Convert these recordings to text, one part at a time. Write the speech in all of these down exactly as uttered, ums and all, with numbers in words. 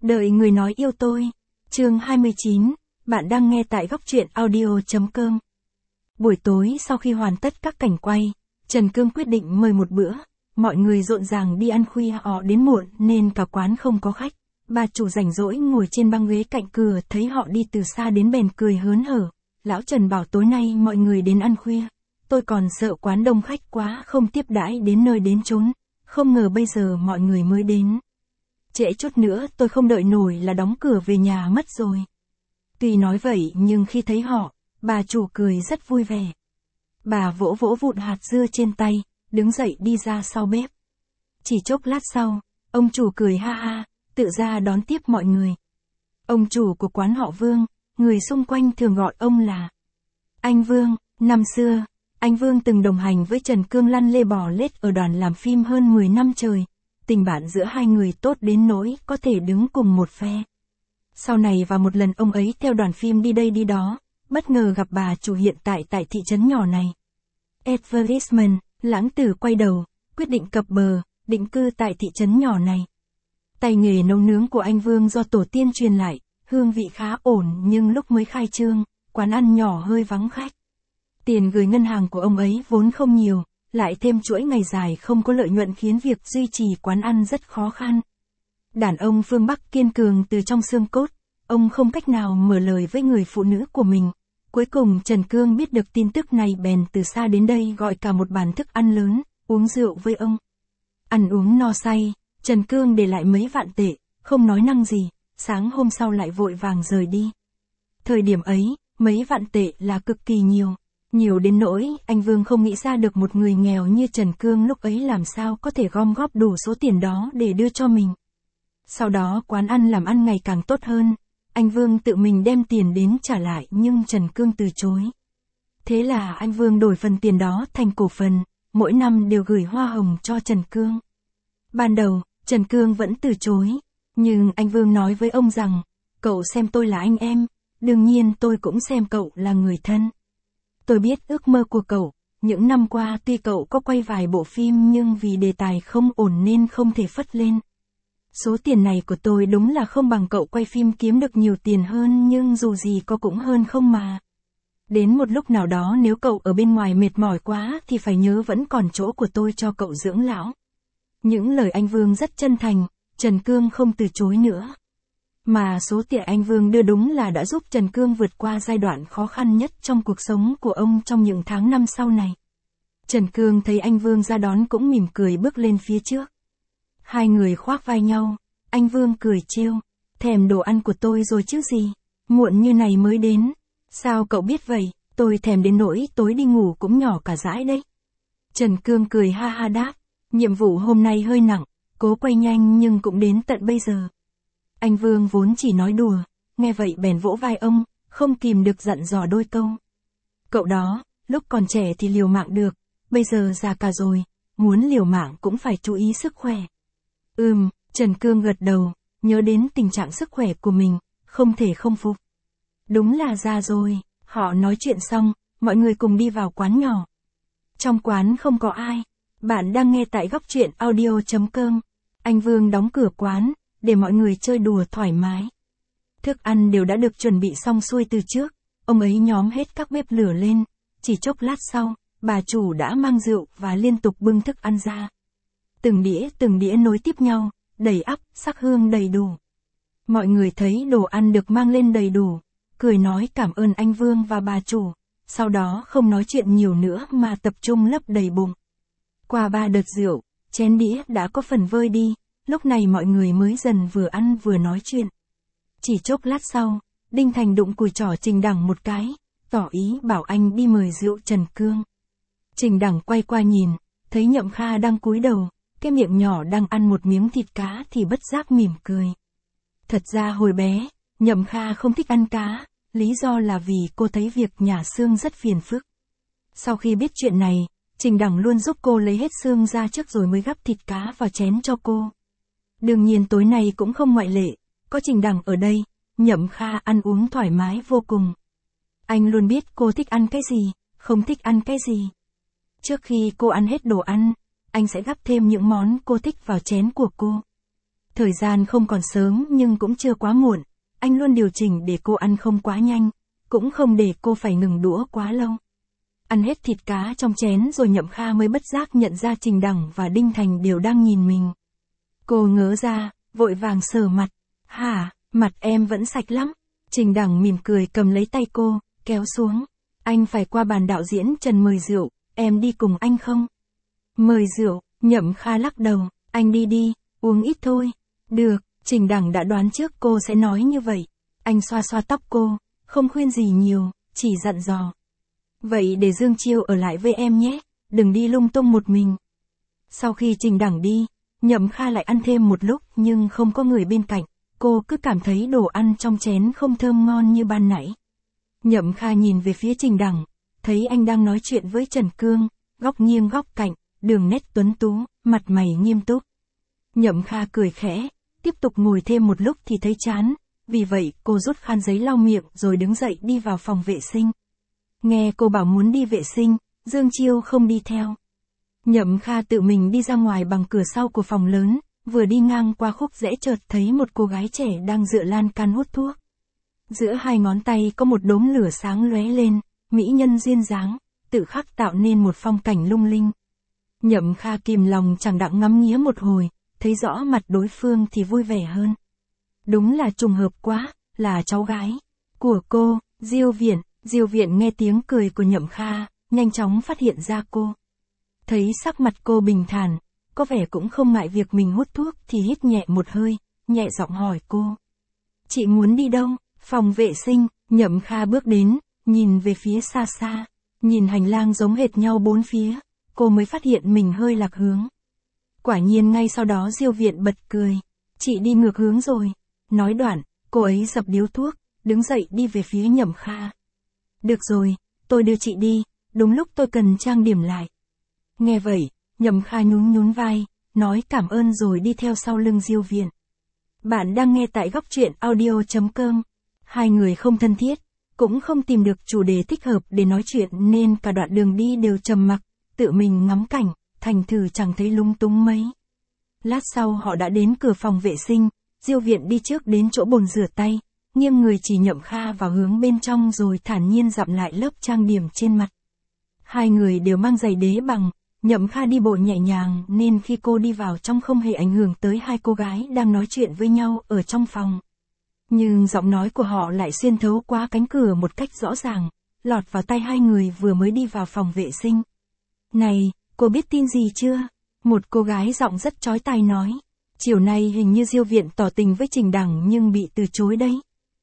Đợi người nói yêu tôi. Chương hai mươi chín, bạn đang nghe tại góc truyện audio chấm com. Buổi tối sau khi hoàn tất các cảnh quay, Trần Cương quyết định mời một bữa. Mọi người rộn ràng đi ăn khuya họ đến muộn nên cả quán không có khách. Bà chủ rảnh rỗi ngồi trên băng ghế cạnh cửa thấy họ đi từ xa đến bèn cười hớn hở. Lão Trần bảo tối nay mọi người đến ăn khuya. Tôi còn sợ quán đông khách quá không tiếp đãi đến nơi đến chốn. Không ngờ bây giờ mọi người mới đến. Trễ chút nữa tôi không đợi nổi là đóng cửa về nhà mất rồi. Tuy nói vậy nhưng khi thấy họ, bà chủ cười rất vui vẻ. Bà vỗ vỗ vụn hạt dưa trên tay, đứng dậy đi ra sau bếp. Chỉ chốc lát sau, ông chủ cười ha ha, tự ra đón tiếp mọi người. Ông chủ của quán họ Vương, người xung quanh thường gọi ông là anh Vương. Năm xưa, anh Vương từng đồng hành với Trần Cương lăn lê bò lết ở đoàn làm phim hơn mười năm trời. Tình bạn giữa hai người tốt đến nỗi có thể đứng cùng một phe. Sau này và một lần ông ấy theo đoàn phim đi đây đi đó, bất ngờ gặp bà chủ hiện tại tại thị trấn nhỏ này. Advertisement, lãng tử quay đầu, quyết định cập bờ, định cư tại thị trấn nhỏ này. Tay nghề nấu nướng của anh Vương do tổ tiên truyền lại, hương vị khá ổn nhưng lúc mới khai trương, quán ăn nhỏ hơi vắng khách. Tiền gửi ngân hàng của ông ấy vốn không nhiều, lại thêm chuỗi ngày dài không có lợi nhuận khiến việc duy trì quán ăn rất khó khăn. Đàn ông phương Bắc kiên cường từ trong xương cốt, ông không cách nào mở lời với người phụ nữ của mình. Cuối cùng Trần Cương biết được tin tức này bèn từ xa đến đây gọi cả một bàn thức ăn lớn, uống rượu với ông. Ăn uống no say, Trần Cương để lại mấy vạn tệ, không nói năng gì, sáng hôm sau lại vội vàng rời đi. Thời điểm ấy, mấy vạn tệ là cực kỳ nhiều. Nhiều đến nỗi, anh Vương không nghĩ ra được một người nghèo như Trần Cương lúc ấy làm sao có thể gom góp đủ số tiền đó để đưa cho mình. Sau đó quán ăn làm ăn ngày càng tốt hơn, anh Vương tự mình đem tiền đến trả lại nhưng Trần Cương từ chối. Thế là anh Vương đổi phần tiền đó thành cổ phần, mỗi năm đều gửi hoa hồng cho Trần Cương. Ban đầu, Trần Cương vẫn từ chối, nhưng anh Vương nói với ông rằng, cậu xem tôi là anh em, đương nhiên tôi cũng xem cậu là người thân. Tôi biết ước mơ của cậu, những năm qua tuy cậu có quay vài bộ phim nhưng vì đề tài không ổn nên không thể phất lên. Số tiền này của tôi đúng là không bằng cậu quay phim kiếm được nhiều tiền hơn nhưng dù gì có cũng hơn không mà. Đến một lúc nào đó nếu cậu ở bên ngoài mệt mỏi quá thì phải nhớ vẫn còn chỗ của tôi cho cậu dưỡng lão. Những lời anh Vương rất chân thành, Trần Cương không từ chối nữa. Mà số tiền anh Vương đưa đúng là đã giúp Trần Cương vượt qua giai đoạn khó khăn nhất trong cuộc sống của ông trong những tháng năm sau này. Trần Cương thấy anh Vương ra đón cũng mỉm cười bước lên phía trước. Hai người khoác vai nhau, anh Vương cười trêu, thèm đồ ăn của tôi rồi chứ gì, muộn như này mới đến. Sao cậu biết vậy, tôi thèm đến nỗi tối đi ngủ cũng nhỏ cả dãi đấy. Trần Cương cười ha ha đáp, nhiệm vụ hôm nay hơi nặng, cố quay nhanh nhưng cũng đến tận bây giờ. Anh Vương vốn chỉ nói đùa, nghe vậy bèn vỗ vai ông, không kìm được dặn dò đôi câu. Cậu đó, lúc còn trẻ thì liều mạng được, bây giờ già cả rồi, muốn liều mạng cũng phải chú ý sức khỏe. Ừm, Trần Cương gật đầu, nhớ đến tình trạng sức khỏe của mình, không thể không phục. Đúng là già rồi, họ nói chuyện xong, mọi người cùng đi vào quán nhỏ. Trong quán không có ai, bạn đang nghe tại góc truyện audio chấm com. Anh Vương đóng cửa quán, để mọi người chơi đùa thoải mái. Thức ăn đều đã được chuẩn bị xong xuôi từ trước, ông ấy nhóm hết các bếp lửa lên, chỉ chốc lát sau, bà chủ đã mang rượu và liên tục bưng thức ăn ra. Từng đĩa từng đĩa nối tiếp nhau, đầy ắp, sắc hương đầy đủ. Mọi người thấy đồ ăn được mang lên đầy đủ, cười nói cảm ơn anh Vương và bà chủ, sau đó không nói chuyện nhiều nữa mà tập trung lấp đầy bụng. Qua ba đợt rượu, chén đĩa đã có phần vơi đi. Lúc này mọi người mới dần vừa ăn vừa nói chuyện. Chỉ chốc lát sau, Đinh Thành đụng cùi trỏ Trình Đằng một cái, tỏ ý bảo anh đi mời rượu Trần Cương. Trình Đằng quay qua nhìn, thấy Nhậm Kha đang cúi đầu, cái miệng nhỏ đang ăn một miếng thịt cá thì bất giác mỉm cười. Thật ra hồi bé, Nhậm Kha không thích ăn cá, lý do là vì cô thấy việc nhả xương rất phiền phức. Sau khi biết chuyện này, Trình Đằng luôn giúp cô lấy hết xương ra trước rồi mới gắp thịt cá vào chén cho cô. Đương nhiên tối nay cũng không ngoại lệ, có Trình Đằng ở đây, Nhậm Kha ăn uống thoải mái vô cùng. Anh luôn biết cô thích ăn cái gì, không thích ăn cái gì. Trước khi cô ăn hết đồ ăn, anh sẽ gắp thêm những món cô thích vào chén của cô. Thời gian không còn sớm nhưng cũng chưa quá muộn, anh luôn điều chỉnh để cô ăn không quá nhanh, cũng không để cô phải ngừng đũa quá lâu. Ăn hết thịt cá trong chén rồi Nhậm Kha mới bất giác nhận ra Trình Đằng và Đinh Thành đều đang nhìn mình. Cô ngớ ra, vội vàng sờ mặt. Hả, mặt em vẫn sạch lắm. Trình Đằng mỉm cười cầm lấy tay cô, kéo xuống. Anh phải qua bàn đạo diễn Trần mời rượu, em đi cùng anh không? Mời rượu, Nhậm Kha lắc đầu, anh đi đi, uống ít thôi. Được, Trình Đằng đã đoán trước cô sẽ nói như vậy. Anh xoa xoa tóc cô, không khuyên gì nhiều, chỉ dặn dò. Vậy để Dương Chiêu ở lại với em nhé, đừng đi lung tung một mình. Sau khi Trình Đằng đi, Nhậm Kha lại ăn thêm một lúc nhưng không có người bên cạnh, cô cứ cảm thấy đồ ăn trong chén không thơm ngon như ban nãy. Nhậm Kha nhìn về phía Trình Đằng, thấy anh đang nói chuyện với Trần Cương, góc nghiêng góc cạnh, đường nét tuấn tú, mặt mày nghiêm túc. Nhậm Kha cười khẽ, tiếp tục ngồi thêm một lúc thì thấy chán, vì vậy cô rút khăn giấy lau miệng rồi đứng dậy đi vào phòng vệ sinh. Nghe cô bảo muốn đi vệ sinh, Dương Chiêu không đi theo. Nhậm Kha tự mình đi ra ngoài bằng cửa sau của phòng lớn, vừa đi ngang qua khúc rẽ chợt thấy một cô gái trẻ đang dựa lan can hút thuốc. Giữa hai ngón tay có một đốm lửa sáng lóe lên, mỹ nhân duyên dáng, tự khắc tạo nên một phong cảnh lung linh. Nhậm Kha kìm lòng chẳng đặng ngắm nghía một hồi, thấy rõ mặt đối phương thì vui vẻ hơn. Đúng là trùng hợp quá, là cháu gái của cô, Diêu Viễn. Diêu Viễn nghe tiếng cười của Nhậm Kha, nhanh chóng phát hiện ra cô. Thấy sắc mặt cô bình thản, có vẻ cũng không ngại việc mình hút thuốc thì hít nhẹ một hơi, nhẹ giọng hỏi cô. Chị muốn đi đâu? Phòng vệ sinh. Nhậm Kha bước đến, nhìn về phía xa xa, nhìn hành lang giống hệt nhau bốn phía, cô mới phát hiện mình hơi lạc hướng. Quả nhiên ngay sau đó Diêu Viễn bật cười. Chị đi ngược hướng rồi. Nói đoạn, cô ấy dập điếu thuốc, đứng dậy đi về phía Nhậm Kha. Được rồi, tôi đưa chị đi, đúng lúc tôi cần trang điểm lại. Nghe vậy, Nhậm Kha nhún nhún vai, nói cảm ơn rồi đi theo sau lưng Diêu Viễn. Bạn đang nghe tại góc truyện audio chấm com. Hai người không thân thiết, cũng không tìm được chủ đề thích hợp để nói chuyện nên cả đoạn đường đi đều trầm mặc, tự mình ngắm cảnh, thành thử chẳng thấy lung tung mấy. Lát sau họ đã đến cửa phòng vệ sinh, Diêu Viễn đi trước đến chỗ bồn rửa tay, nghiêng người chỉ Nhậm Kha vào hướng bên trong rồi thản nhiên dặm lại lớp trang điểm trên mặt. Hai người đều mang giày đế bằng, Nhậm Kha đi bộ nhẹ nhàng nên khi cô đi vào trong không hề ảnh hưởng tới hai cô gái đang nói chuyện với nhau ở trong phòng. Nhưng giọng nói của họ lại xuyên thấu qua cánh cửa một cách rõ ràng, lọt vào tai hai người vừa mới đi vào phòng vệ sinh. Này, cô biết tin gì chưa? Một cô gái giọng rất chói tai nói. Chiều nay hình như Diêu Viễn tỏ tình với Trình Đằng nhưng bị từ chối đấy.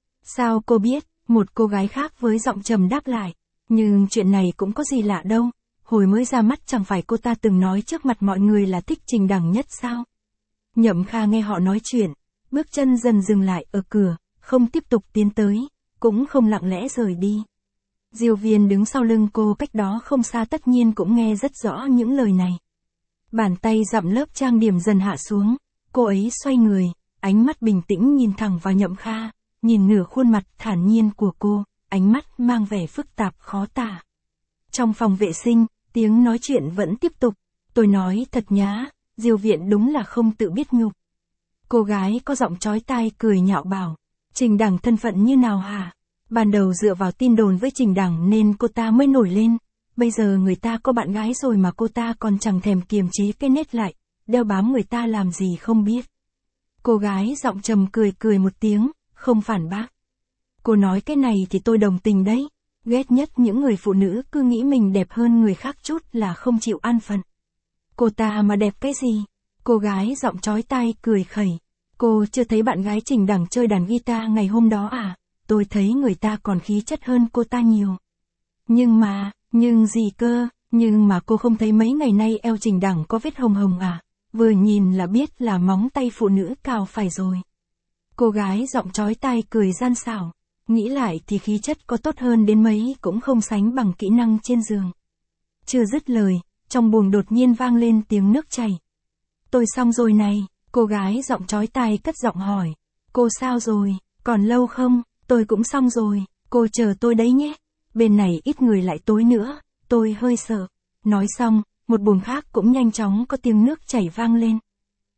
Sao cô biết? Một cô gái khác với giọng trầm đáp lại. Nhưng chuyện này cũng có gì lạ đâu. Hồi mới ra mắt chẳng phải cô ta từng nói trước mặt mọi người là thích Trình Đằng nhất sao? Nhậm Kha nghe họ nói chuyện, bước chân dần dừng lại ở cửa, không tiếp tục tiến tới, cũng không lặng lẽ rời đi. Diêu Viễn đứng sau lưng cô cách đó không xa tất nhiên cũng nghe rất rõ những lời này. Bàn tay dặm lớp trang điểm dần hạ xuống, cô ấy xoay người, ánh mắt bình tĩnh nhìn thẳng vào Nhậm Kha, nhìn nửa khuôn mặt thản nhiên của cô, ánh mắt mang vẻ phức tạp khó tả. Trong phòng vệ sinh, tiếng nói chuyện vẫn tiếp tục, tôi nói thật nhá, Diêu Viễn đúng là không tự biết nhục. Cô gái có giọng chói tai cười nhạo bảo, Trình Đằng thân phận như nào hả? Ban đầu dựa vào tin đồn với Trình Đằng nên cô ta mới nổi lên, bây giờ người ta có bạn gái rồi mà cô ta còn chẳng thèm kiềm chế cái nết lại, đeo bám người ta làm gì không biết. Cô gái giọng trầm cười cười một tiếng, không phản bác. Cô nói cái này thì tôi đồng tình đấy, ghét nhất những người phụ nữ cứ nghĩ mình đẹp hơn người khác chút là không chịu an phận. Cô ta mà đẹp cái gì? Cô gái giọng chói tai cười khẩy. Cô chưa thấy bạn gái Trình Đằng chơi đàn guitar ngày hôm đó à? Tôi thấy người ta còn khí chất hơn cô ta nhiều. Nhưng mà, nhưng gì cơ, nhưng mà cô không thấy mấy ngày nay eo Trình Đằng có vết hồng hồng à? Vừa nhìn là biết là móng tay phụ nữ cào phải rồi. Cô gái giọng chói tai cười gian xảo. Nghĩ lại thì khí chất có tốt hơn đến mấy cũng không sánh bằng kỹ năng trên giường. Chưa dứt lời, trong buồng đột nhiên vang lên tiếng nước chảy. Tôi xong rồi này, cô gái giọng chói tai cất giọng hỏi. Cô sao rồi, còn lâu không? Tôi cũng xong rồi, cô chờ tôi đấy nhé. Bên này ít người lại tối nữa, tôi hơi sợ. Nói xong, một buồng khác cũng nhanh chóng có tiếng nước chảy vang lên.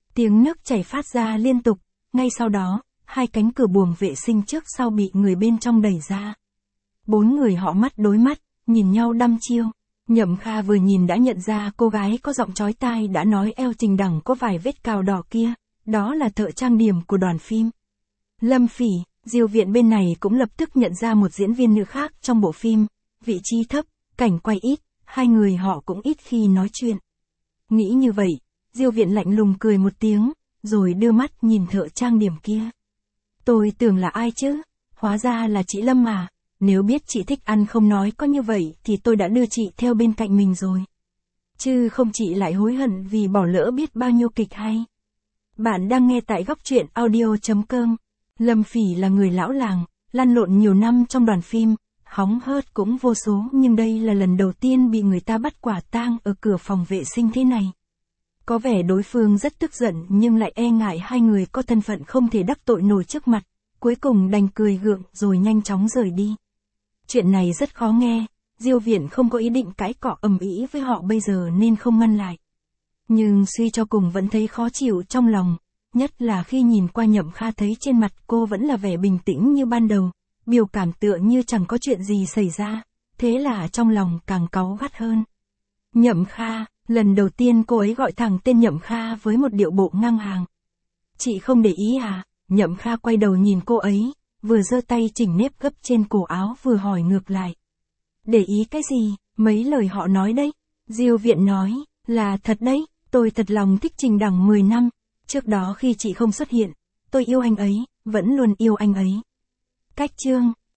Tiếng nước chảy phát ra liên tục, ngay sau đó, hai cánh cửa buồng vệ sinh trước sau bị người bên trong đẩy ra. Bốn người họ mắt đối mắt, nhìn nhau đăm chiêu. Nhậm Kha vừa nhìn đã nhận ra cô gái có giọng chói tai đã nói eo Trình Đằng có vài vết cào đỏ kia, đó là thợ trang điểm của đoàn phim. Lâm Phỉ, Diêu Viện bên này cũng lập tức nhận ra một diễn viên nữ khác trong bộ phim, vị trí thấp, cảnh quay ít, hai người họ cũng ít khi nói chuyện. Nghĩ như vậy, Diêu Viện lạnh lùng cười một tiếng, rồi đưa mắt nhìn thợ trang điểm kia. Tôi tưởng là ai chứ, hóa ra là chị Lâm à, nếu biết chị thích ăn không nói có như vậy thì tôi đã đưa chị theo bên cạnh mình rồi. Chứ không chị lại hối hận vì bỏ lỡ biết bao nhiêu kịch hay. Bạn đang nghe tại góc truyện audio chấm com. Lâm Phỉ là người lão làng, lăn lộn nhiều năm trong đoàn phim, hóng hớt cũng vô số, nhưng đây là lần đầu tiên bị người ta bắt quả tang ở cửa phòng vệ sinh thế này. Có vẻ đối phương rất tức giận nhưng lại e ngại hai người có thân phận không thể đắc tội nổi trước mặt, cuối cùng đành cười gượng rồi nhanh chóng rời đi. Chuyện này rất khó nghe, Diêu Viện không có ý định cãi cọ ầm ĩ với họ bây giờ nên không ngăn lại. Nhưng suy cho cùng vẫn thấy khó chịu trong lòng, nhất là khi nhìn qua Nhậm Kha thấy trên mặt cô vẫn là vẻ bình tĩnh như ban đầu, biểu cảm tựa như chẳng có chuyện gì xảy ra, thế là trong lòng càng cáu gắt hơn. Nhậm Kha, lần đầu tiên cô ấy gọi thẳng tên Nhậm Kha với một điệu bộ ngang hàng. Chị không để ý à? Nhậm Kha quay đầu nhìn cô ấy, vừa giơ tay chỉnh nếp gấp trên cổ áo vừa hỏi ngược lại. Để ý cái gì, mấy lời họ nói đấy? Diêu Viện nói, là thật đấy, tôi thật lòng thích Trình Đằng mười năm, trước đó khi chị không xuất hiện, tôi yêu anh ấy, vẫn luôn yêu anh ấy. Cách chương